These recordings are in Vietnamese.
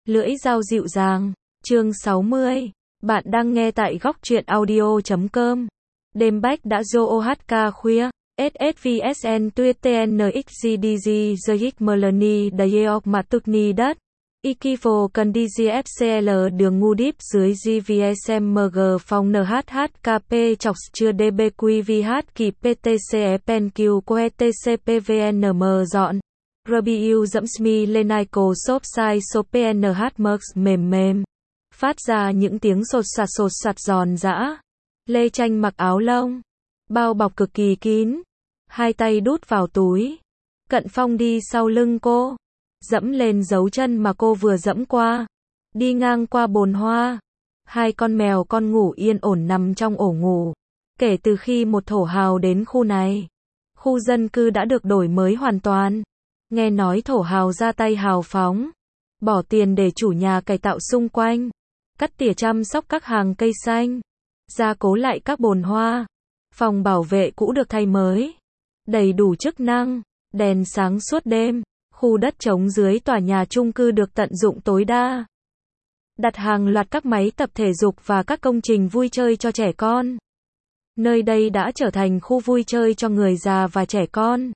Lưỡi dao dịu dàng, chương 60. Bạn đang nghe tại góc truyện audio.com. Đêm bách đã do OHK khuya. SSVSN tuyết TNXGDG Zayik Melanie Dayeok Matukni đất. Ikifo Kandiji FCL đường ngu deep dưới GVSMG phòng NHHKP chọc chưa DBQVH kỳ PTCE PenQ của ETCPVNM dọn. RBU dẫm smi lên Ico shop sai số PNH Merx mềm. Phát ra những tiếng sột soạt giòn giã. Lê Tranh mặc áo lông. Bao bọc cực kỳ kín. Hai tay đút vào túi. Cận Phong đi sau lưng cô. Dẫm lên dấu chân mà cô vừa dẫm qua. Đi ngang qua bồn hoa. Hai con mèo con ngủ yên ổn nằm trong ổ ngủ. Kể từ khi một thổ hào đến khu này, khu dân cư đã được đổi mới hoàn toàn. Nghe nói thổ hào ra tay hào phóng. Bỏ tiền để chủ nhà cải tạo xung quanh. Cắt tỉa chăm sóc các hàng cây xanh. Gia cố lại các bồn hoa. Phòng bảo vệ cũ được thay mới. Đầy đủ chức năng. Đèn sáng suốt đêm. Khu đất trống dưới tòa nhà chung cư được tận dụng tối đa. Đặt hàng loạt các máy tập thể dục và các công trình vui chơi cho trẻ con. Nơi đây đã trở thành khu vui chơi cho người già và trẻ con.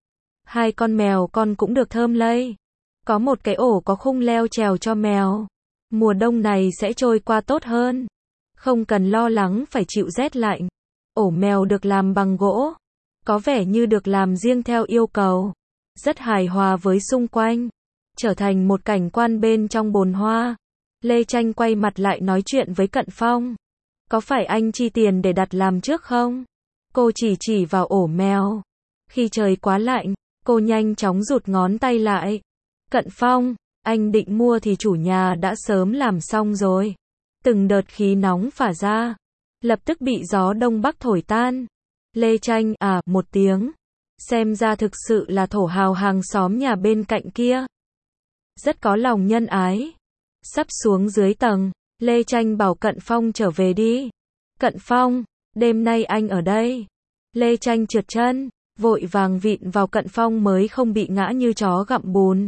Hai con mèo con cũng được thơm lây. Có một cái ổ có khung leo trèo cho mèo. Mùa đông này sẽ trôi qua tốt hơn. Không cần lo lắng phải chịu rét lạnh. Ổ mèo được làm bằng gỗ. Có vẻ như được làm riêng theo yêu cầu. Rất hài hòa với xung quanh. Trở thành một cảnh quan bên trong bồn hoa. Lê Tranh quay mặt lại nói chuyện với Cận Phong. Có phải anh chi tiền để đặt làm trước không? Cô chỉ vào ổ mèo. Khi trời quá lạnh, cô nhanh chóng rụt ngón tay lại. Cận Phong, anh định mua thì chủ nhà đã sớm làm xong rồi. Từng đợt khí nóng phả ra. Lập tức bị gió đông bắc thổi tan. Lê Tranh một tiếng. Xem ra thực sự là thổ hào hàng xóm nhà bên cạnh kia. Rất có lòng nhân ái. Sắp xuống dưới tầng, Lê Tranh bảo Cận Phong trở về đi. Cận Phong, đêm nay anh ở đây. Lê Tranh trượt chân, vội vàng vịn vào Cận Phong mới không bị ngã như chó gặm bùn.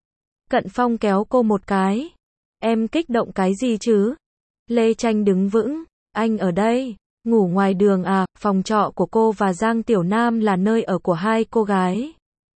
Cận Phong kéo cô một cái. Em kích động cái gì chứ? Lê Tranh đứng vững. Anh ở đây. Ngủ ngoài đường phòng trọ của cô và Giang Tiểu Nam là nơi ở của hai cô gái.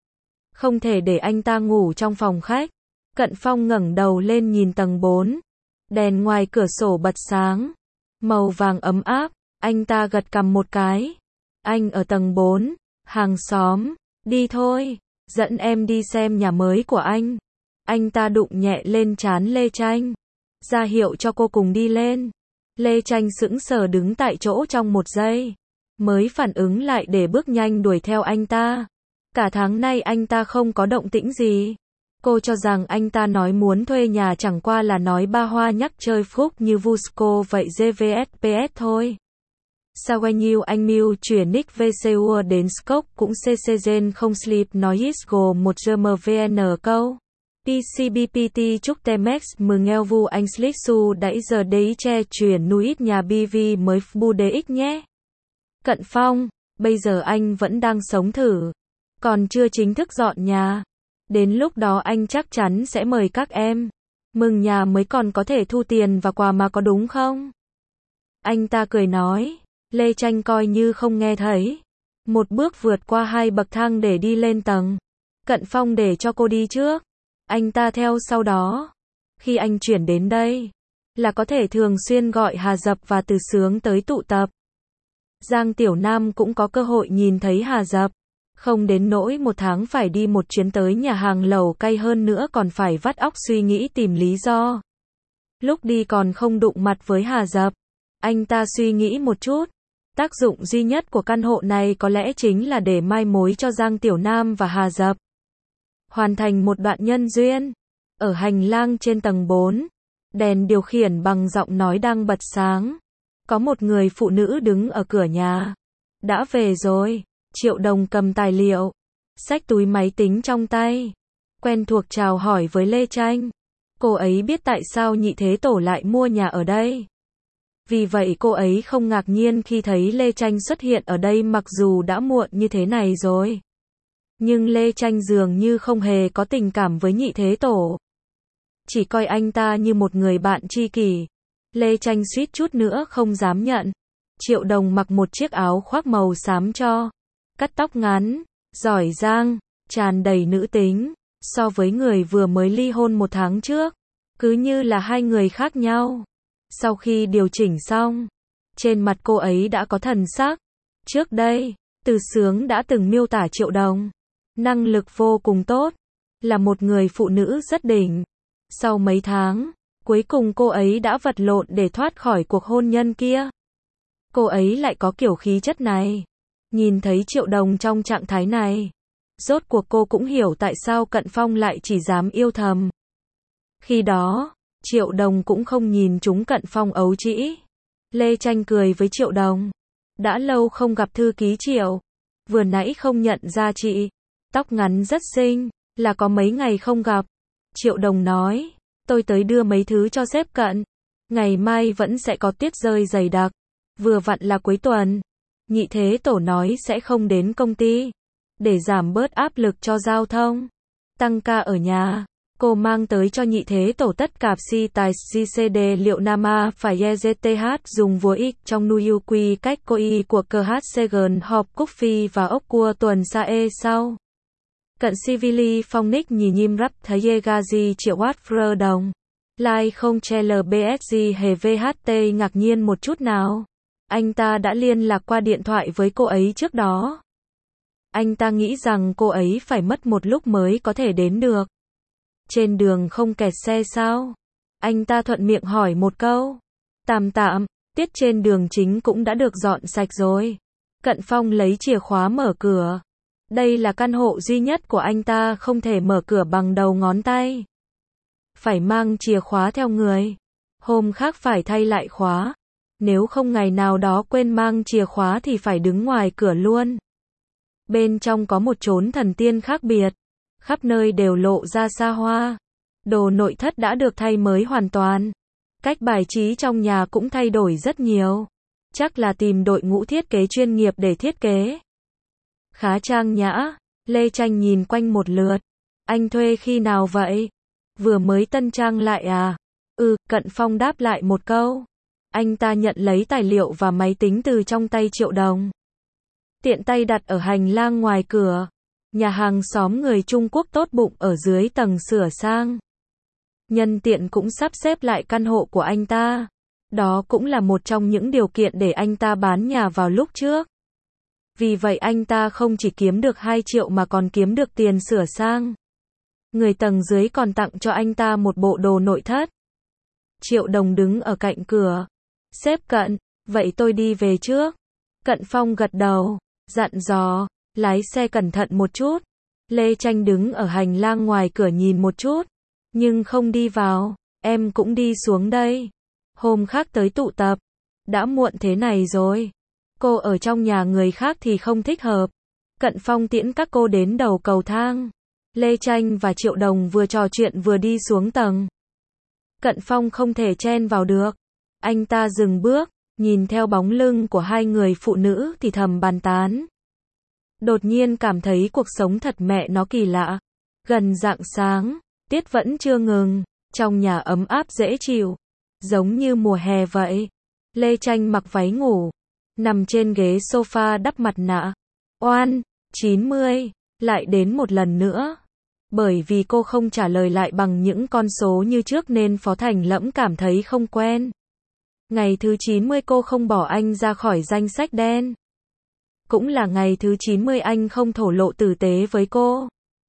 Không thể để anh ta ngủ trong phòng khách. Cận Phong ngẩng đầu lên nhìn tầng 4. Đèn ngoài cửa sổ bật sáng. Màu vàng ấm áp. Anh ta gật cằm một cái. Anh ở tầng 4. Hàng xóm. Đi thôi. Dẫn em đi xem nhà mới của anh. Anh ta đụng nhẹ lên trán Lê Tranh. Ra hiệu cho cô cùng đi lên. Lê Tranh sững sờ đứng tại chỗ trong một giây. Mới phản ứng lại để bước nhanh đuổi theo anh ta. Cả tháng nay anh ta không có động tĩnh gì. Cô cho rằng anh ta nói muốn thuê nhà chẳng qua là nói ba hoa nhắc chơi phúc như Vusco vậy GVSPS thôi. Sao nhiêu anh Miu chuyển nick VCU đến Scope cũng CCGen không sleep nói Isgo 1 GMVN câu. PCBPT chúc Temex mừng eo vu anh Slick Su đẩy giờ đấy che chuyển nuit nhà BV mới bu DX nhé. Cận Phong, bây giờ anh vẫn đang sống thử. Còn chưa chính thức dọn nhà. Đến lúc đó anh chắc chắn sẽ mời các em. Mừng nhà mới còn có thể thu tiền và quà mà có đúng không? Anh ta cười nói. Lê Tranh coi như không nghe thấy. Một bước vượt qua hai bậc thang để đi lên tầng. Cận Phong để cho cô đi trước. Anh ta theo sau đó. Khi anh chuyển đến đây, là có thể thường xuyên gọi Hà Dập và Từ Sướng tới tụ tập. Giang Tiểu Nam cũng có cơ hội nhìn thấy Hà Dập. Không đến nỗi một tháng phải đi một chuyến tới nhà hàng lẩu cay hơn nữa còn phải vắt óc suy nghĩ tìm lý do. Lúc đi còn không đụng mặt với Hà Dập. Anh ta suy nghĩ một chút. Tác dụng duy nhất của căn hộ này có lẽ chính là để mai mối cho Giang Tiểu Nam và Hà Dập. Hoàn thành một đoạn nhân duyên. Ở hành lang trên tầng 4, đèn điều khiển bằng giọng nói đang bật sáng. Có một người phụ nữ đứng ở cửa nhà. Đã về rồi. Triệu Đồng cầm tài liệu, xách túi máy tính trong tay. Quen thuộc chào hỏi với Lê Tranh. Cô ấy biết tại sao Nhị Thế Tổ lại mua nhà ở đây. Vì vậy cô ấy không ngạc nhiên khi thấy Lê Tranh xuất hiện ở đây mặc dù đã muộn như thế này rồi. Nhưng Lê Tranh dường như không hề có tình cảm với Nhị Thế Tổ. chỉ coi anh ta như một người bạn tri kỷ. Lê Tranh suýt chút nữa không dám nhận. Triệu Đồng mặc một chiếc áo khoác màu xám cho, cắt tóc ngắn, giỏi giang, tràn đầy nữ tính, so với người vừa mới ly hôn 1 tháng trước, cứ như là hai người khác nhau. Sau khi điều chỉnh xong, trên mặt cô ấy đã có thần sắc. Trước đây, Từ Sướng đã từng miêu tả Triệu Đồng, năng lực vô cùng tốt, là một người phụ nữ rất đỉnh. Sau mấy tháng, cuối cùng cô ấy đã vật lộn để thoát khỏi cuộc hôn nhân kia. Cô ấy lại có kiểu khí chất này. Nhìn thấy Triệu Đồng trong trạng thái này, rốt cuộc cô cũng hiểu tại sao Cận Phong lại chỉ dám yêu thầm. Khi đó, Triệu Đồng cũng không nhìn trúng Cận Phong ấu trĩ. Lê Tranh cười với Triệu Đồng. Đã lâu không gặp thư ký Triệu. Vừa nãy không nhận ra chị. Tóc ngắn rất xinh, là có mấy ngày không gặp. Triệu Đồng nói, tôi tới đưa mấy thứ cho sếp Cận. Ngày mai vẫn sẽ có tuyết rơi dày đặc. Vừa vặn là cuối tuần. Nhị Thế Tổ nói sẽ không đến công ty. Để giảm bớt áp lực cho giao thông. Tăng ca ở nhà. Cô mang tới cho Nhị Thế Tổ tất cả si tài GCD liệu Nama phải EZTH dùng vua X trong nuyu quy cách cô y của KHCGN họp cúc phi và ốc cua tuần sae sau. Cận Sivili Phong Nick nhì nhim rắp thấy Yegazi Triệu Watt Frơ Đồng. Like không che LBSG hề VHT ngạc nhiên một chút nào. Anh ta đã liên lạc qua điện thoại với cô ấy trước đó. Anh ta nghĩ rằng cô ấy phải mất một lúc mới có thể đến được. Trên đường không kẹt xe sao? Anh ta thuận miệng hỏi một câu. Tạm, tiết trên đường chính cũng đã được dọn sạch rồi. Cận Phong lấy chìa khóa mở cửa. Đây là căn hộ duy nhất của anh ta, không thể mở cửa bằng đầu ngón tay. Phải mang chìa khóa theo người. Hôm khác phải thay lại khóa. Nếu không ngày nào đó quên mang chìa khóa thì phải đứng ngoài cửa luôn. Bên trong có một chốn thần tiên khác biệt. Khắp nơi đều lộ ra xa hoa. Đồ nội thất đã được thay mới hoàn toàn. Cách bài trí trong nhà cũng thay đổi rất nhiều. Chắc là tìm đội ngũ thiết kế chuyên nghiệp để thiết kế. Khá trang nhã. Lê Tranh nhìn quanh một lượt. Anh thuê khi nào vậy? Vừa mới tân trang lại à? Cận Phong đáp lại một câu. Anh ta nhận lấy tài liệu và máy tính từ trong tay Triệu Đồng. Tiện tay đặt ở hành lang ngoài cửa. Nhà hàng xóm người Trung Quốc tốt bụng ở dưới tầng sửa sang. Nhân tiện cũng sắp xếp lại căn hộ của anh ta. Đó cũng là một trong những điều kiện để anh ta bán nhà vào lúc trước. Vì vậy anh ta không chỉ kiếm được 2 triệu mà còn kiếm được tiền sửa sang. Người tầng dưới còn tặng cho anh ta một bộ đồ nội thất. Triệu Đồng đứng ở cạnh cửa. Sếp Cận, vậy tôi đi về trước. Cận Phong gật đầu, dặn dò, lái xe cẩn thận một chút. Lê Tranh đứng ở hành lang ngoài cửa nhìn một chút, nhưng không đi vào. Em cũng đi xuống đây. Hôm khác tới tụ tập. Đã muộn thế này rồi. Cô ở trong nhà người khác thì không thích hợp. Cận Phong tiễn các cô đến đầu cầu thang. Lê Tranh và Triệu Đồng vừa trò chuyện vừa đi xuống tầng. Cận Phong không thể chen vào được. Anh ta dừng bước, nhìn theo bóng lưng của hai người phụ nữ thì thầm bàn tán. Đột nhiên cảm thấy cuộc sống thật mẹ nó kỳ lạ. Gần rạng sáng, tiết vẫn chưa ngừng, trong nhà ấm áp dễ chịu, giống như mùa hè vậy. Lê Tranh mặc váy ngủ, nằm trên ghế sofa đắp mặt nạ. Oan, 90, lại đến một lần nữa. Bởi vì cô không trả lời lại bằng những con số như trước nên Phó Thành Lẫm cảm thấy không quen. Ngày thứ 90 cô không bỏ anh ra khỏi danh sách đen. Cũng là ngày thứ 90 anh không thổ lộ tử tế với cô.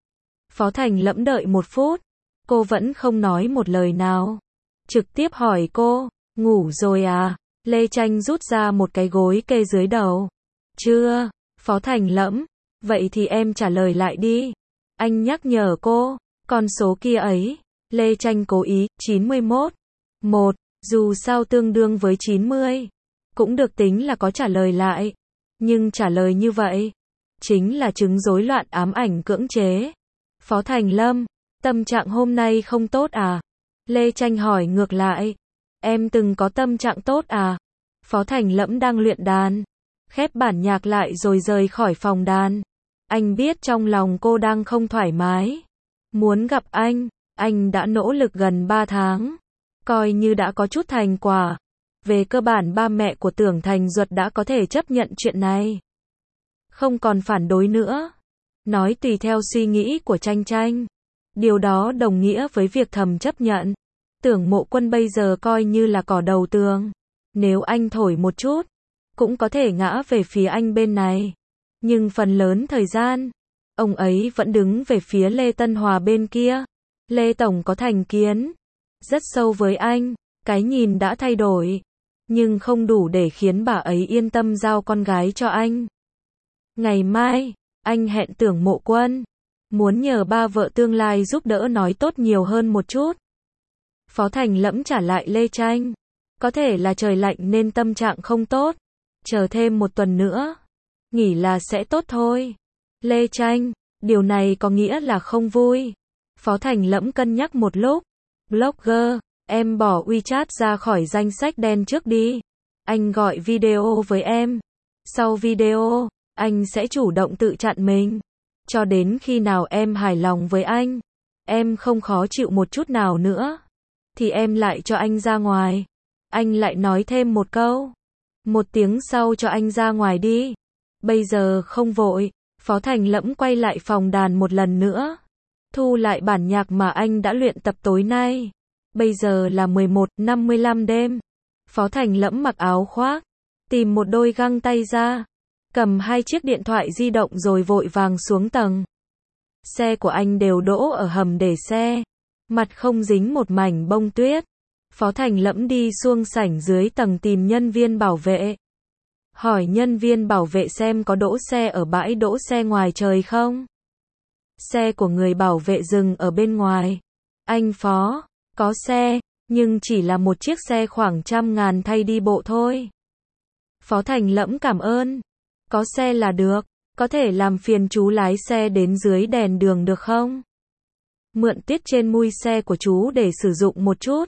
Phó Thành Lẫm đợi 1 phút. Cô vẫn không nói một lời nào. Trực tiếp hỏi cô, ngủ rồi à? Lê Tranh rút ra một cái gối kê dưới đầu. Chưa. Phó Thành Lẫm, vậy thì em trả lời lại đi. Anh nhắc nhở cô, con số kia ấy. Lê Tranh cố ý, 91. 1, dù sao tương đương với 90. Cũng được tính là có trả lời lại. Nhưng trả lời như vậy, chính là chứng rối loạn ám ảnh cưỡng chế. Phó Thành Lâm, tâm trạng hôm nay không tốt à? Lê Tranh hỏi ngược lại. Em từng có tâm trạng tốt à? Phó Thành Lẫm đang luyện đàn. Khép bản nhạc lại rồi rời khỏi phòng đàn. Anh biết trong lòng cô đang không thoải mái. Muốn gặp anh. Anh đã nỗ lực gần 3 tháng, coi như đã có chút thành quả. Về cơ bản ba mẹ của Tưởng Thành Duật đã có thể chấp nhận chuyện này. Không còn phản đối nữa. Nói tùy theo suy nghĩ của Tranh Tranh. Điều đó đồng nghĩa với việc thầm chấp nhận. Tưởng Mộ Quân bây giờ coi như là cỏ đầu tường. Nếu anh thổi một chút, cũng có thể ngã về phía anh bên này. Nhưng phần lớn thời gian, ông ấy vẫn đứng về phía Lê Tân Hòa bên kia. Lê Tổng có thành kiến rất sâu với anh, cái nhìn đã thay đổi, nhưng không đủ để khiến bà ấy yên tâm giao con gái cho anh. Ngày mai, anh hẹn Tưởng Mộ Quân, muốn nhờ ba vợ tương lai giúp đỡ nói tốt nhiều hơn một chút. Phó Thành Lẫm trả lại Lê Tranh, có thể là trời lạnh nên tâm trạng không tốt, chờ thêm một tuần nữa, nghỉ là sẽ tốt thôi. Lê Tranh, điều này có nghĩa là không vui. Phó Thành Lẫm cân nhắc một lúc, blogger, em bỏ WeChat ra khỏi danh sách đen trước đi. Anh gọi video với em. Sau video, anh sẽ chủ động tự chặn mình. Cho đến khi nào em hài lòng với anh, em không khó chịu một chút nào nữa, thì em lại cho anh ra ngoài. Anh lại nói thêm một câu. 1 tiếng sau cho anh ra ngoài đi. Bây giờ không vội. Phó Thành Lẫm quay lại phòng đàn một lần nữa. Thu lại bản nhạc mà anh đã luyện tập tối nay. Bây giờ là 11:55 đêm. Phó Thành Lẫm mặc áo khoác, tìm một đôi găng tay ra, cầm 2 chiếc điện thoại di động rồi vội vàng xuống tầng. Xe của anh đều đỗ ở hầm để xe, mặt không dính một mảnh bông tuyết. Phó Thành Lẫm đi xuống sảnh dưới tầng tìm nhân viên bảo vệ. Hỏi nhân viên bảo vệ xem có đỗ xe ở bãi đỗ xe ngoài trời không. Xe của người bảo vệ dừng ở bên ngoài. Anh Phó, có xe, nhưng chỉ là một chiếc xe khoảng 100.000 thay đi bộ thôi. Phó Thành Lẫm cảm ơn. Có xe là được, có thể làm phiền chú lái xe đến dưới đèn đường được không? Mượn tiết trên mui xe của chú để sử dụng một chút.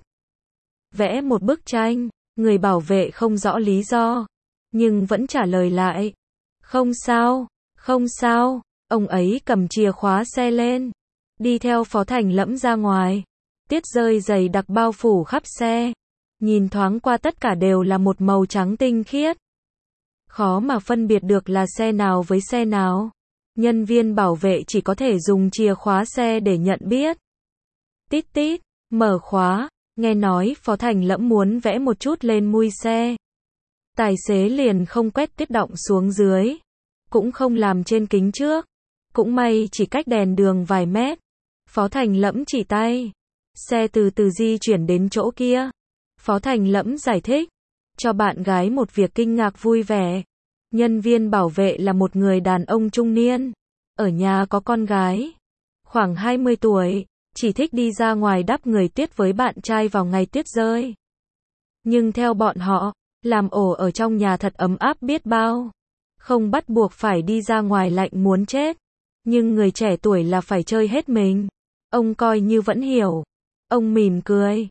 Vẽ một bức tranh, người bảo vệ không rõ lý do, nhưng vẫn trả lời lại. Không sao, không sao. Ông ấy cầm chìa khóa xe lên, đi theo Phó Thành Lẫm ra ngoài. Tiết rơi dày đặc bao phủ khắp xe. Nhìn thoáng qua tất cả đều là một màu trắng tinh khiết. Khó mà phân biệt được là xe nào với xe nào. Nhân viên bảo vệ chỉ có thể dùng chìa khóa xe để nhận biết. Tít tít, mở khóa. Nghe nói Phó Thành Lẫm muốn vẽ một chút lên mui xe. Tài xế liền không quét tiết đọng xuống dưới, cũng không làm trên kính trước. Cũng may chỉ cách đèn đường vài mét. Phó Thành Lẫm chỉ tay. Xe từ từ di chuyển đến chỗ kia. Phó Thành Lẫm giải thích cho bạn gái một việc kinh ngạc vui vẻ. Nhân viên bảo vệ là một người đàn ông trung niên, ở nhà có con gái, khoảng 20 tuổi, chỉ thích đi ra ngoài đắp người tuyết với bạn trai vào ngày tuyết rơi. Nhưng theo bọn họ, làm ổ ở trong nhà thật ấm áp biết bao. Không bắt buộc phải đi ra ngoài lạnh muốn chết. Nhưng người trẻ tuổi là phải chơi hết mình. Ông coi như vẫn hiểu. Ông mỉm cười.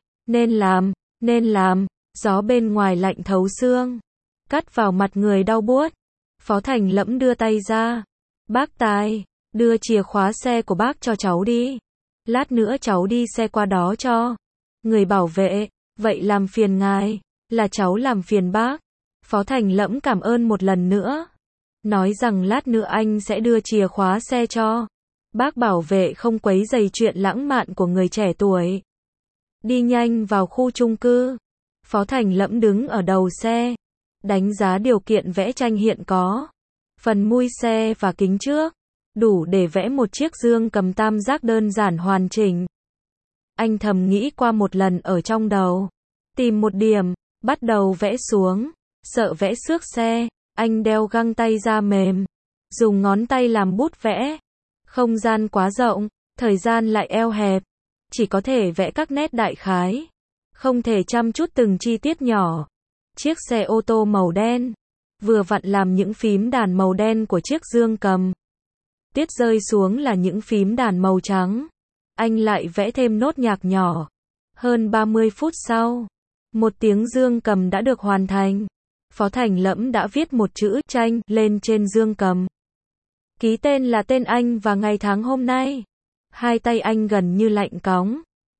Nên làm. Gió bên ngoài lạnh thấu xương, cắt vào mặt người đau buốt. Phó Thành Lẫm đưa tay ra. Bác Tài, đưa chìa khóa xe của bác cho cháu đi. Lát nữa cháu đi xe qua đó cho. Người bảo vệ, vậy làm phiền ngài, là cháu làm phiền bác. Phó Thành Lẫm cảm ơn một lần nữa. Nói rằng lát nữa anh sẽ đưa chìa khóa xe cho. Bác bảo vệ không quấy rầy chuyện lãng mạn của người trẻ tuổi. Đi nhanh vào khu chung cư. Phó Thành Lẫm đứng ở đầu xe, đánh giá điều kiện vẽ tranh hiện có. Phần mui xe và kính trước, đủ để vẽ một chiếc dương cầm tam giác đơn giản hoàn chỉnh. Anh thầm nghĩ qua một lần ở trong đầu. Tìm một điểm, bắt đầu vẽ xuống. Sợ vẽ xước xe, anh đeo găng tay da mềm. Dùng ngón tay làm bút vẽ. Không gian quá rộng, thời gian lại eo hẹp. Chỉ có thể vẽ các nét đại khái. Không thể chăm chút từng chi tiết nhỏ. Chiếc xe ô tô màu đen, vừa vặn làm những phím đàn màu đen của chiếc dương cầm. Tiết rơi xuống là những phím đàn màu trắng. Anh lại vẽ thêm nốt nhạc nhỏ. Hơn 30 phút sau, một tiếng dương cầm đã được hoàn thành. Phó Thành Lẫm đã viết một chữ tranh lên trên dương cầm. Ký tên là tên anh và ngày tháng hôm nay. Hai tay anh gần như lạnh cóng.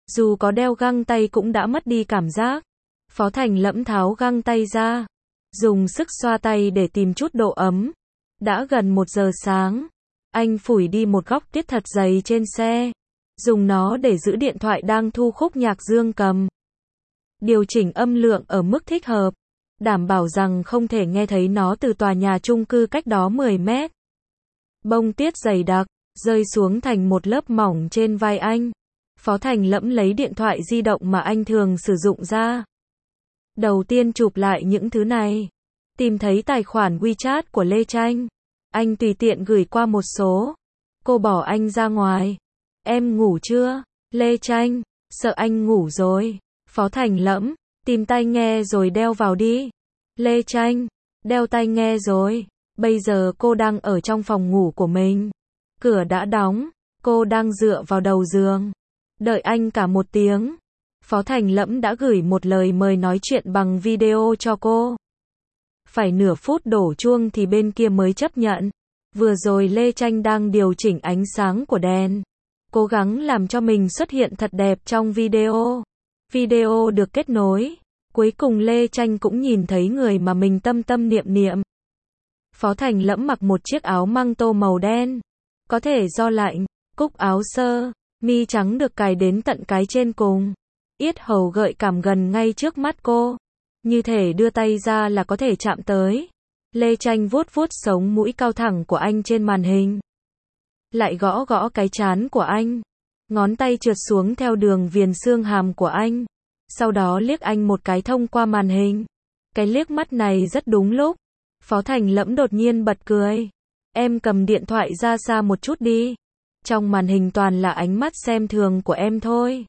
Dù có đeo găng tay cũng đã mất đi cảm giác. Phó Thành Lẫm tháo găng tay ra, dùng sức xoa tay để tìm chút độ ấm. Đã gần 1 giờ sáng, anh phủi đi một góc tuyết thật dày trên xe, dùng nó để giữ điện thoại đang thu khúc nhạc dương cầm. Điều chỉnh âm lượng ở mức thích hợp, đảm bảo rằng không thể nghe thấy nó từ tòa nhà chung cư cách đó 10 mét. Bông tuyết dày đặc, rơi xuống thành một lớp mỏng trên vai anh. Phó Thành Lẫm lấy điện thoại di động mà anh thường sử dụng ra. Đầu tiên chụp lại những thứ này. Tìm thấy tài khoản WeChat của Lê Tranh. Anh tùy tiện gửi qua một số. Cô bỏ anh ra ngoài. Em ngủ chưa? Lê Tranh, sợ anh ngủ rồi. Phó Thành Lẫm, tìm tai nghe rồi đeo vào đi. Lê Tranh, đeo tai nghe rồi. Bây giờ cô đang ở trong phòng ngủ của mình. Cửa đã đóng, cô đang dựa vào đầu giường. Đợi anh cả 1 tiếng. Phó Thành Lẫm đã gửi một lời mời nói chuyện bằng video cho cô. Phải nửa phút đổ chuông thì bên kia mới chấp nhận. Vừa rồi Lê Tranh đang điều chỉnh ánh sáng của đèn. Cố gắng làm cho mình xuất hiện thật đẹp trong video. Video được kết nối. Cuối cùng Lê Tranh cũng nhìn thấy người mà mình tâm tâm niệm niệm. Phó Thành Lẫm mặc một chiếc áo măng tô màu đen. Có thể do lạnh, cúc áo sơ, mi trắng được cài đến tận cái trên cùng. Yết hầu gợi cảm gần ngay trước mắt cô. Như thể đưa tay ra là có thể chạm tới. Lê Tranh vuốt vuốt sống mũi cao thẳng của anh trên màn hình. Lại gõ gõ cái trán của anh. Ngón tay trượt xuống theo đường viền xương hàm của anh. Sau đó liếc anh một cái thông qua màn hình. Cái liếc mắt này rất đúng lúc. Phó Thành Lẫm đột nhiên bật cười. Em cầm điện thoại ra xa một chút đi. Trong màn hình toàn là ánh mắt xem thường của em thôi.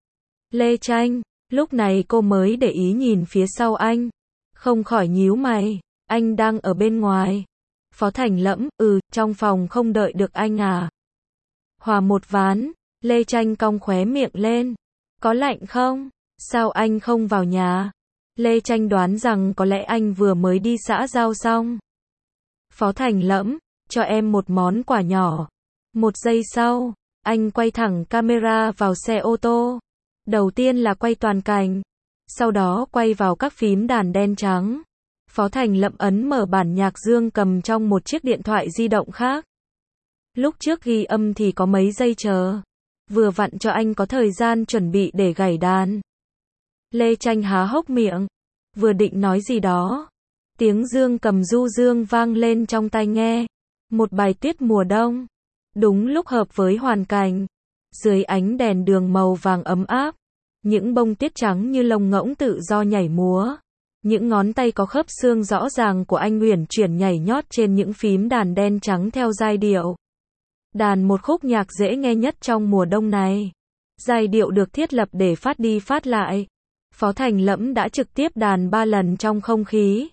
Lê Tranh, lúc này cô mới để ý nhìn phía sau anh. Không khỏi nhíu mày. Anh đang ở bên ngoài. Phó Thành Lẫm, trong phòng không đợi được anh à? Hòa một ván. Lê Tranh cong khóe miệng lên. Có lạnh không? Sao anh không vào nhà? Lê Tranh đoán rằng có lẽ anh vừa mới đi xã giao xong. Phó Thành Lẫm, cho em một món quà nhỏ. 1 giây sau, anh quay thẳng camera vào xe ô tô. Đầu tiên là quay toàn cảnh. Sau đó quay vào các phím đàn đen trắng. Phó Thành Lẫm ấn mở bản nhạc dương cầm trong một chiếc điện thoại di động khác. Lúc trước ghi âm thì có mấy giây chờ. Vừa vặn cho anh có thời gian chuẩn bị để gảy đàn. Lê Tranh há hốc miệng. Vừa định nói gì đó. Tiếng dương cầm du dương vang lên trong tai nghe. Một bài tuyết mùa đông. Đúng lúc hợp với hoàn cảnh. Dưới ánh đèn đường màu vàng ấm áp. Những bông tuyết trắng như lông ngỗng tự do nhảy múa. Những ngón tay có khớp xương rõ ràng của anh uyển chuyển nhảy nhót trên những phím đàn đen trắng theo giai điệu. Đàn một khúc nhạc dễ nghe nhất trong mùa đông này. Giai điệu được thiết lập để phát đi phát lại. Phó Thành Lẫm đã trực tiếp đàn 3 lần trong không khí.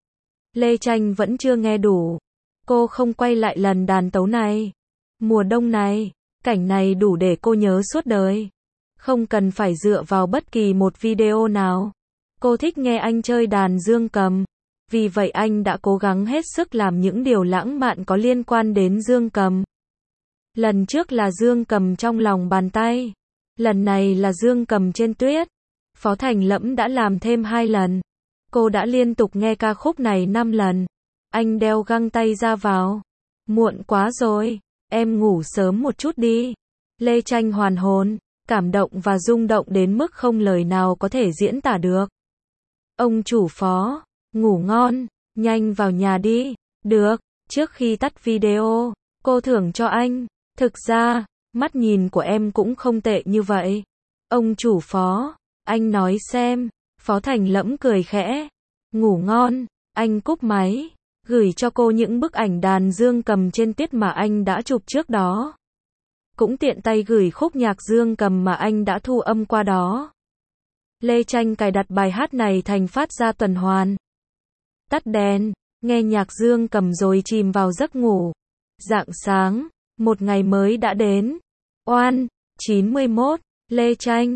Lê Tranh vẫn chưa nghe đủ. Cô không quay lại lần đàn tấu này. Mùa đông này, cảnh này đủ để cô nhớ suốt đời. Không cần phải dựa vào bất kỳ một video nào. Cô thích nghe anh chơi đàn dương cầm. Vì vậy anh đã cố gắng hết sức làm những điều lãng mạn có liên quan đến dương cầm. Lần trước là dương cầm trong lòng bàn tay. Lần này là dương cầm trên tuyết. Phó Thành Lẫm đã làm thêm 2 lần. Cô đã liên tục nghe ca khúc này 5 lần. Anh đeo găng tay ra vào. Muộn quá rồi. Em ngủ sớm một chút đi. Lê Tranh hoàn hồn, cảm động và rung động đến mức không lời nào có thể diễn tả được. Ông chủ Phó, ngủ ngon, nhanh vào nhà đi. Được, trước khi tắt video, cô thưởng cho anh. Thực ra, mắt nhìn của em cũng không tệ như vậy. Ông chủ Phó, anh nói xem. Phó Thành Lẫm cười khẽ. Ngủ ngon, anh cúp máy. Gửi cho cô những bức ảnh đàn dương cầm trên tuyết mà anh đã chụp trước đó. Cũng tiện tay gửi khúc nhạc dương cầm mà anh đã thu âm qua đó. Lê Tranh cài đặt bài hát này thành phát ra tuần hoàn. Tắt đèn, nghe nhạc dương cầm rồi chìm vào giấc ngủ. Rạng sáng, một ngày mới đã đến. Oan, 91, Lê Tranh,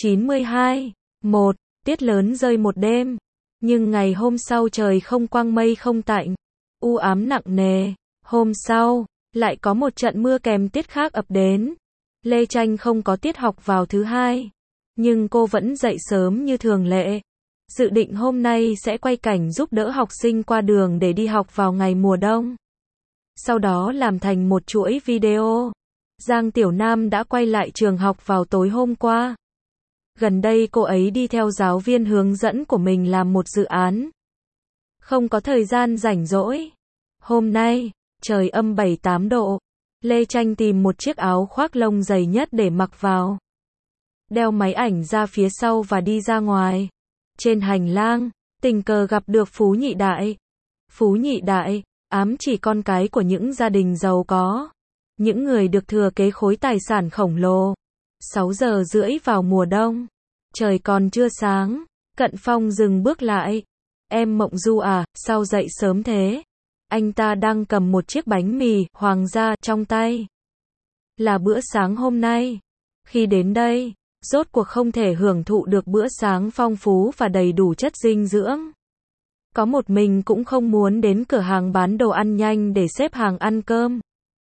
92, 1, tuyết lớn rơi một đêm. Nhưng ngày hôm sau trời không quang mây không tạnh. U ám nặng nề. Hôm sau, lại có một trận mưa kèm tiết khác ập đến. Lê Tranh không có tiết học vào thứ 2. Nhưng cô vẫn dậy sớm như thường lệ. Dự định hôm nay sẽ quay cảnh giúp đỡ học sinh qua đường để đi học vào ngày mùa đông. Sau đó làm thành một chuỗi video. Giang Tiểu Nam đã quay lại trường học vào tối hôm qua. Gần đây cô ấy đi theo giáo viên hướng dẫn của mình làm một dự án. Không có thời gian rảnh rỗi. Hôm nay, trời âm 7-8 độ. Lê Tranh tìm một chiếc áo khoác lông dày nhất để mặc vào. Đeo máy ảnh ra phía sau và đi ra ngoài. Trên hành lang, tình cờ gặp được Phú Nhị Đại. Phú Nhị Đại, ám chỉ con cái của những gia đình giàu có. Những người được thừa kế khối tài sản khổng lồ. 6 giờ rưỡi vào mùa đông. Trời còn chưa sáng. Cận Phong dừng bước lại. Em Mộng Du à, sao dậy sớm thế? Anh ta đang cầm một chiếc bánh mì hoàng gia trong tay. Là bữa sáng hôm nay. Khi đến đây, rốt cuộc không thể hưởng thụ được bữa sáng phong phú và đầy đủ chất dinh dưỡng. Có một mình cũng không muốn đến cửa hàng bán đồ ăn nhanh để xếp hàng ăn cơm.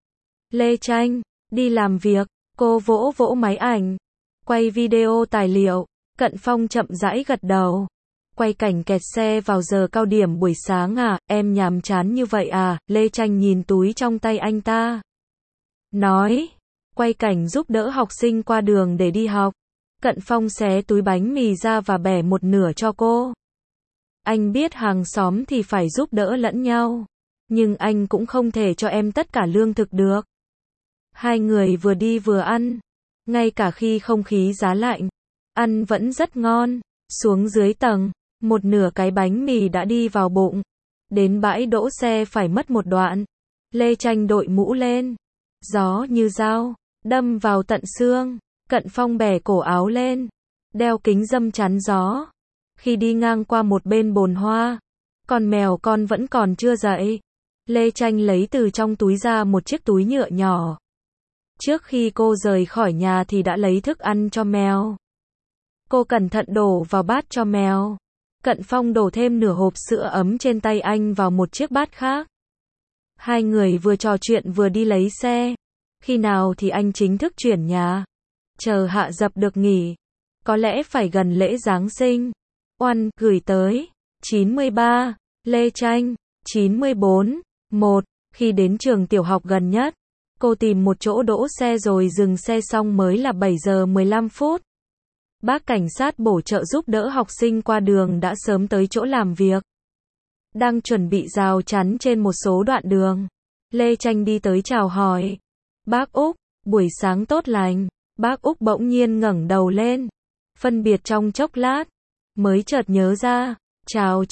Lê Tranh, đi làm việc, cô vỗ vỗ máy ảnh. Quay video tài liệu, Cận Phong chậm rãi gật đầu. Quay cảnh kẹt xe vào giờ cao điểm buổi sáng à, em nhàm chán như vậy à, Lê Tranh nhìn túi trong tay anh ta. Nói, quay cảnh giúp đỡ học sinh qua đường để đi học. Cận Phong xé túi bánh mì ra và bẻ một nửa cho cô. Anh biết hàng xóm thì phải giúp đỡ lẫn nhau. Nhưng anh cũng không thể cho em tất cả lương thực được. Hai người vừa đi vừa ăn. Ngay cả khi không khí giá lạnh, ăn vẫn rất ngon. Xuống dưới tầng, một nửa cái bánh mì đã đi vào bụng. Đến bãi đỗ xe phải mất một đoạn. Lê Tranh đội mũ lên. Gió như dao, đâm vào tận xương. Cận Phong bẻ cổ áo lên. Đeo kính râm chắn gió. Khi đi ngang qua một bên bồn hoa, con mèo con vẫn còn chưa dậy. Lê Tranh lấy từ trong túi ra một chiếc túi nhựa nhỏ. Trước khi cô rời khỏi nhà thì đã lấy thức ăn cho mèo. Cô cẩn thận đổ vào bát cho mèo. Cận Phong đổ thêm nửa hộp sữa ấm trên tay anh vào một chiếc bát khác. Hai người vừa trò chuyện vừa đi lấy xe. Khi nào thì anh chính thức chuyển nhà? Chờ Hạ Dập được nghỉ. Có lẽ phải gần lễ Giáng sinh. Oan gửi tới 93, Lê Tranh 94, 1. Khi đến trường tiểu học gần nhất, cô tìm một chỗ đỗ xe rồi dừng xe xong mới là 7 giờ 15 phút. Bác cảnh sát bổ trợ giúp đỡ học sinh qua đường đã sớm tới chỗ làm việc. Đang chuẩn bị rào chắn trên một số đoạn đường. Lê Tranh đi tới chào hỏi. Bác Úc, buổi sáng tốt lành. Bác Úc bỗng nhiên ngẩng đầu lên. Phân biệt trong chốc lát. Mới chợt nhớ ra. Chào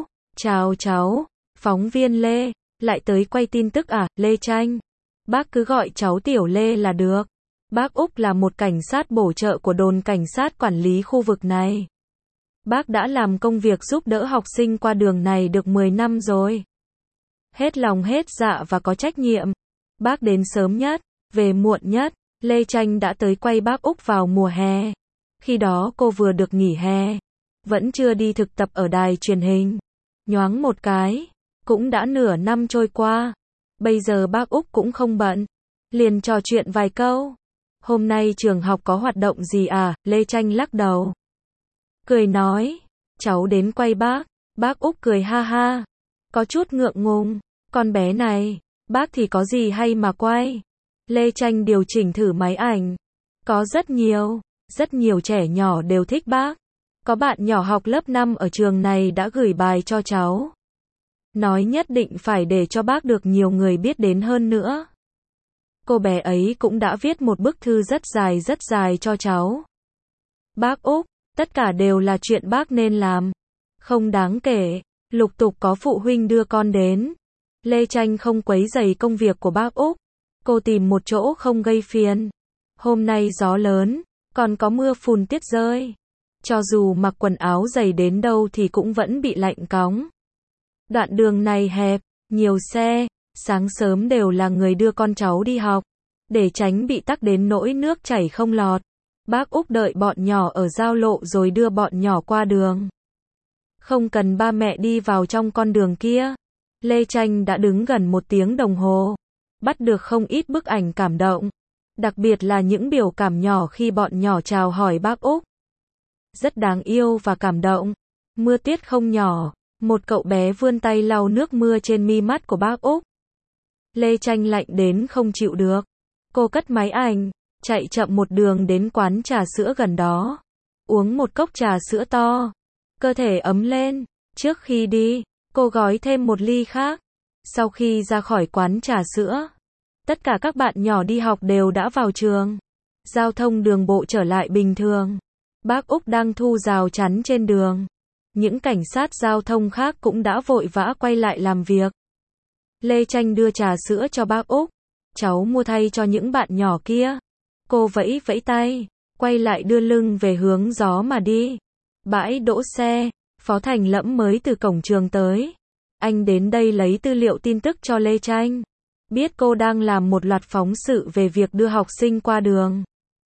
cháu. Phóng viên Lê, lại tới quay tin tức à, Lê Tranh. Bác cứ gọi cháu Tiểu Lê là được. Bác Úc là một cảnh sát bổ trợ của đồn cảnh sát quản lý khu vực này. Bác đã làm công việc giúp đỡ học sinh qua đường này được 10 năm rồi. Hết lòng hết dạ và có trách nhiệm. Bác đến sớm nhất, về muộn nhất. Lê Tranh đã tới quay bác Úc vào mùa hè. Khi đó cô vừa được nghỉ hè. Vẫn chưa đi thực tập ở đài truyền hình. Nhoáng một cái, cũng đã nửa năm trôi qua. Bây giờ bác Úc cũng không bận. Liền trò chuyện vài câu. Hôm nay trường học có hoạt động gì à? Lê Tranh lắc đầu. Cười nói, cháu đến quay bác. Bác Úc cười ha ha. Có chút ngượng ngùng. Con bé này, bác thì có gì hay mà quay. Lê Tranh điều chỉnh thử máy ảnh. Có rất nhiều trẻ nhỏ đều thích bác. Có bạn nhỏ học lớp 5 ở trường này đã gửi bài cho cháu. Nói nhất định phải để cho bác được nhiều người biết đến hơn nữa. Cô bé ấy cũng đã viết một bức thư rất dài cho cháu. Bác Úc, tất cả đều là chuyện bác nên làm. Không đáng kể, lục tục có phụ huynh đưa con đến. Lê Tranh không quấy rầy công việc của bác Úc. Cô tìm một chỗ không gây phiền. Hôm nay gió lớn, còn có mưa phùn tiết rơi. Cho dù mặc quần áo dày đến đâu thì cũng vẫn bị lạnh cóng. Đoạn đường này hẹp, nhiều xe, sáng sớm đều là người đưa con cháu đi học. Để tránh bị tắc đến nỗi nước chảy không lọt. Bác Úc đợi bọn nhỏ ở giao lộ rồi đưa bọn nhỏ qua đường. Không cần ba mẹ đi vào trong con đường kia. Lê Tranh đã đứng gần 1 tiếng đồng hồ. Bắt được không ít bức ảnh cảm động. Đặc biệt là những biểu cảm nhỏ khi bọn nhỏ chào hỏi bác Úc. rất đáng yêu và cảm động. Mưa tuyết không nhỏ, một cậu bé vươn tay lau nước mưa trên mi mắt của bác Úc. Lê Tranh lạnh đến không chịu được. Cô cất máy ảnh, chạy chậm một đường đến quán trà sữa gần đó. Uống một cốc trà sữa to. Cơ thể ấm lên. Trước khi đi, cô gói thêm một ly khác. Sau khi ra khỏi quán trà sữa, tất cả các bạn nhỏ đi học đều đã vào trường. Giao thông đường bộ trở lại bình thường. Bác Úc đang thu rào chắn trên đường. Những cảnh sát giao thông khác cũng đã vội vã quay lại làm việc. Lê Tranh đưa trà sữa cho bác Úc. Cháu mua thay cho những bạn nhỏ kia. Cô vẫy vẫy tay, quay lại đưa lưng về hướng gió mà đi. Bãi đỗ xe, Phó Thành Lẫm mới từ cổng trường tới. Anh đến đây lấy tư liệu tin tức cho Lê Tranh. Biết cô đang làm một loạt phóng sự về việc đưa học sinh qua đường.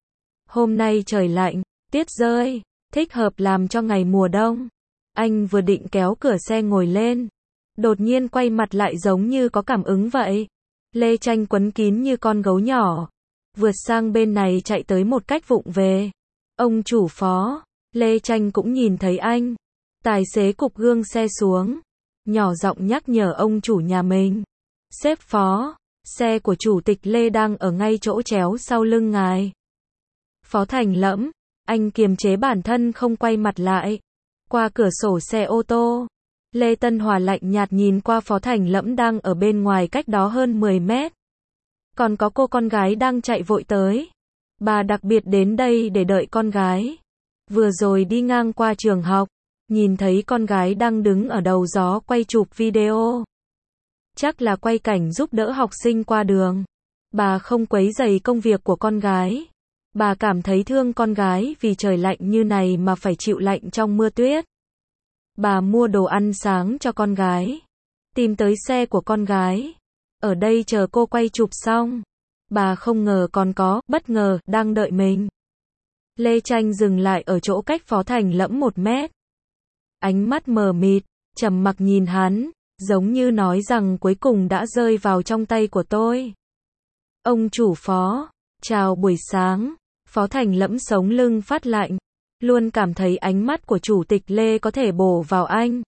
Hôm nay trời lạnh, tuyết rơi, thích hợp làm cho ngày mùa đông. Anh vừa định kéo cửa xe ngồi lên. Đột nhiên quay mặt lại giống như có cảm ứng vậy. Lê Tranh quấn kín như con gấu nhỏ. Vượt sang bên này chạy tới một cách vụng về. Ông chủ Phó. Lê Tranh cũng nhìn thấy anh. Tài xế cụp gương xe xuống. Nhỏ giọng nhắc nhở ông chủ nhà mình. Sếp Phó, xe của chủ tịch Lê đang ở ngay chỗ chéo sau lưng ngài. Phó Thành Lẫm, anh kiềm chế bản thân không quay mặt lại. Qua cửa sổ xe ô tô, Lê Tân Hòa lạnh nhạt nhìn qua Phó Thành Lẫm đang ở bên ngoài cách đó hơn 10 mét. Còn có cô con gái đang chạy vội tới. Bà đặc biệt đến đây để đợi con gái. Vừa rồi đi ngang qua trường học, nhìn thấy con gái đang đứng ở đầu gió quay chụp video. Chắc là quay cảnh giúp đỡ học sinh qua đường. Bà không quấy rầy công việc của con gái. Bà cảm thấy thương con gái vì trời lạnh như này mà phải chịu lạnh trong mưa tuyết. Bà mua đồ ăn sáng cho con gái. Tìm tới xe của con gái. Ở đây chờ cô quay chụp xong. Bà không ngờ còn có, bất ngờ, đang đợi mình. Lê Tranh dừng lại ở chỗ cách Phó Thành Lẫm 1 mét. Ánh mắt mờ mịt, trầm mặc nhìn hắn, giống như nói rằng cuối cùng đã rơi vào trong tay của tôi. Ông chủ Phó, chào buổi sáng. Phó Thành Lẫm sống lưng phát lạnh. Luôn cảm thấy ánh mắt của chủ tịch Lê có thể bổ vào anh.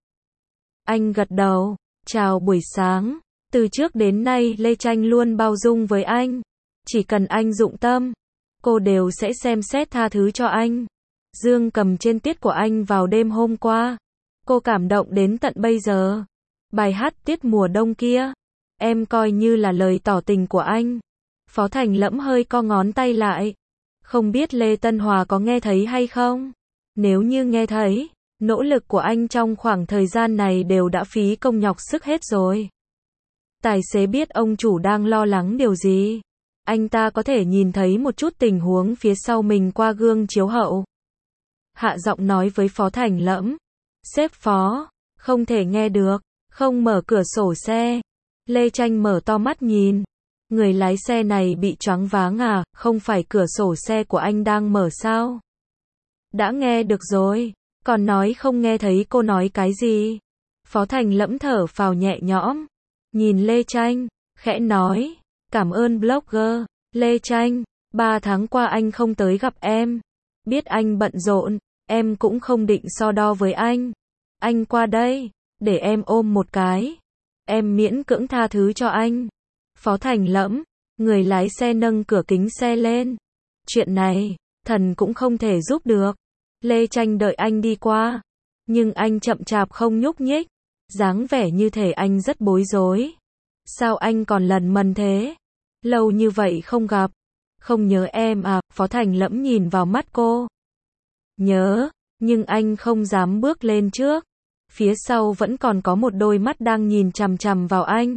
Anh gật đầu, chào buổi sáng. Từ trước đến nay Lê Tranh luôn bao dung với anh. Chỉ cần anh dụng tâm, cô đều sẽ xem xét tha thứ cho anh. Dương cầm trên tiết của anh vào đêm hôm qua. Cô cảm động đến tận bây giờ. Bài hát Tiết mùa đông kia, em coi như là lời tỏ tình của anh. Phó Thành Lẫm hơi co ngón tay lại. Không biết Lê Tân Hòa có nghe thấy hay không? Nếu như nghe thấy, nỗ lực của anh trong khoảng thời gian này đều đã phí công nhọc sức hết rồi. Tài xế biết ông chủ đang lo lắng điều gì. Anh ta có thể nhìn thấy một chút tình huống phía sau mình qua gương chiếu hậu. Hạ giọng nói với Phó Thành Lẫm. Sếp Phó, không thể nghe được, không mở cửa sổ xe. Lê Tranh mở to mắt nhìn. Người lái xe này bị choáng váng à, không phải cửa sổ xe của anh đang mở sao? Đã nghe được rồi, còn nói không nghe thấy cô nói cái gì? Phó Thành Lẫm thở phào nhẹ nhõm, nhìn Lê Tranh, khẽ nói, cảm ơn blogger, Lê Tranh, 3 tháng qua anh không tới gặp em. Biết anh bận rộn, em cũng không định so đo với anh. Anh qua đây, để em ôm một cái. Em miễn cưỡng tha thứ cho anh. Phó Thành Lẫm, người lái xe nâng cửa kính xe lên. Chuyện này, thần cũng không thể giúp được. Lê Tranh đợi anh đi qua. Nhưng anh chậm chạp không nhúc nhích. Dáng vẻ như thể anh rất bối rối. Sao anh còn lần mần thế? Lâu như vậy không gặp. Không nhớ em à? Phó Thành Lẫm nhìn vào mắt cô. Nhớ, nhưng anh không dám bước lên trước. Phía sau vẫn còn có một đôi mắt đang nhìn chằm chằm vào anh.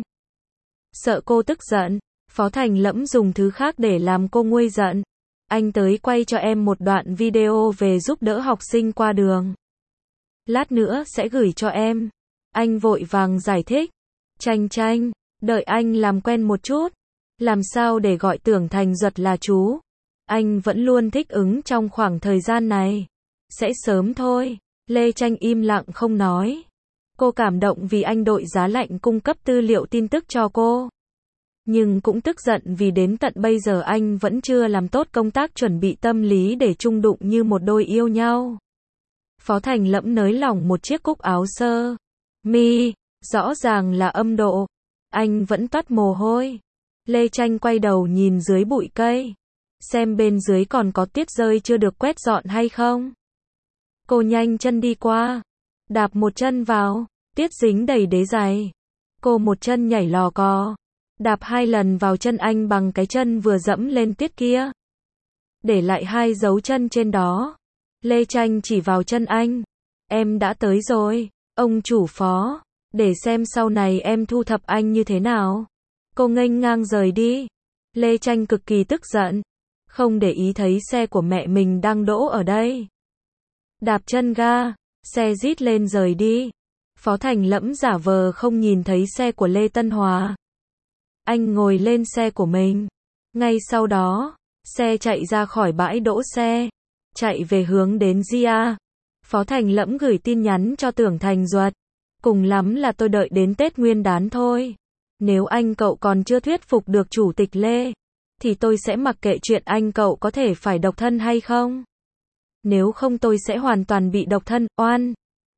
Sợ cô tức giận, Phó Thành Lẫm dùng thứ khác để làm cô nguôi giận. Anh tới quay cho em một đoạn video về giúp đỡ học sinh qua đường. Lát nữa sẽ gửi cho em. Anh vội vàng giải thích. Tranh, đợi anh làm quen một chút. Làm sao để gọi Tưởng Thành Duật là chú? Anh vẫn luôn thích ứng trong khoảng thời gian này. Sẽ sớm thôi. Lê Tranh im lặng không nói. Cô cảm động vì anh đội giá lạnh cung cấp tư liệu tin tức cho cô. Nhưng cũng tức giận vì đến tận bây giờ anh vẫn chưa làm tốt công tác chuẩn bị tâm lý để chung đụng như một đôi yêu nhau. Phó Thành Lẫm nới lỏng một chiếc cúc áo sơ mi, rõ ràng là âm độ. Anh vẫn toát mồ hôi. Lê Tranh quay đầu nhìn dưới bụi cây, xem bên dưới còn có tiết rơi chưa được quét dọn hay không. Cô nhanh chân đi qua, đạp một chân vào, tiết dính đầy đế giày. Cô một chân nhảy lò cò, đạp 2 lần vào chân anh bằng cái chân vừa dẫm lên tiết kia, để lại 2 dấu chân trên đó. Lê Tranh chỉ vào chân anh. Em đã tới rồi, ông chủ Phó, để xem sau này em thu thập anh như thế nào. Cô nghênh ngang rời đi. Lê Tranh cực kỳ tức giận, không để ý thấy xe của mẹ mình đang đỗ ở đây. Đạp chân ga, xe rít lên rời đi. Phó Thành Lẫm giả vờ không nhìn thấy xe của Lê Tân Hòa. Anh ngồi lên xe của mình. Ngay sau đó, xe chạy ra khỏi bãi đỗ xe, chạy về hướng đến Gia. Phó Thành Lẫm gửi tin nhắn cho Tưởng Thành Duật. Cùng lắm là tôi đợi đến Tết Nguyên đán thôi. Nếu anh cậu còn chưa thuyết phục được Chủ tịch Lê, thì tôi sẽ mặc kệ chuyện anh cậu có thể phải độc thân hay không. Nếu không tôi sẽ hoàn toàn bị độc thân, oan.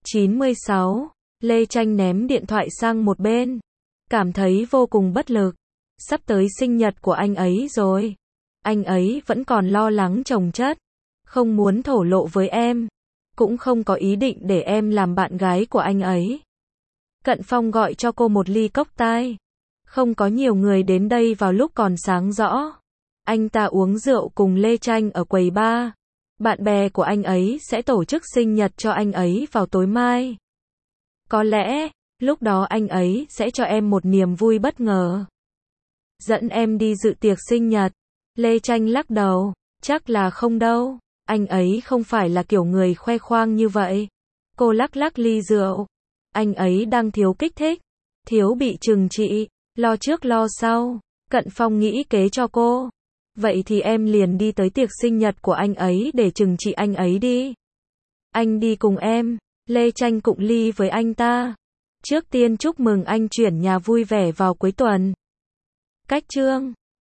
96. Lê Tranh ném điện thoại sang một bên, cảm thấy vô cùng bất lực. Sắp tới sinh nhật của anh ấy rồi. Anh ấy vẫn còn lo lắng chồng chất, không muốn thổ lộ với em, cũng không có ý định để em làm bạn gái của anh ấy. Cận Phong gọi cho cô một ly cốc tai. Không có nhiều người đến đây vào lúc còn sáng rõ. Anh ta uống rượu cùng Lê Tranh ở quầy bar. Bạn bè của anh ấy sẽ tổ chức sinh nhật cho anh ấy vào tối mai. Có lẽ, lúc đó anh ấy sẽ cho em một niềm vui bất ngờ. Dẫn em đi dự tiệc sinh nhật. Lê Tranh lắc đầu. Chắc là không đâu. Anh ấy không phải là kiểu người khoe khoang như vậy. Cô lắc lắc ly rượu. Anh ấy đang thiếu kích thích, thiếu bị trừng trị, lo trước lo sau. Cận Phong nghĩ kế cho cô. Vậy thì em liền đi tới tiệc sinh nhật của anh ấy để trừng trị anh ấy đi. Anh đi cùng em. Lê Tranh cụng ly với anh ta. Trước tiên chúc mừng anh chuyển nhà vui vẻ vào cuối tuần. Cách chương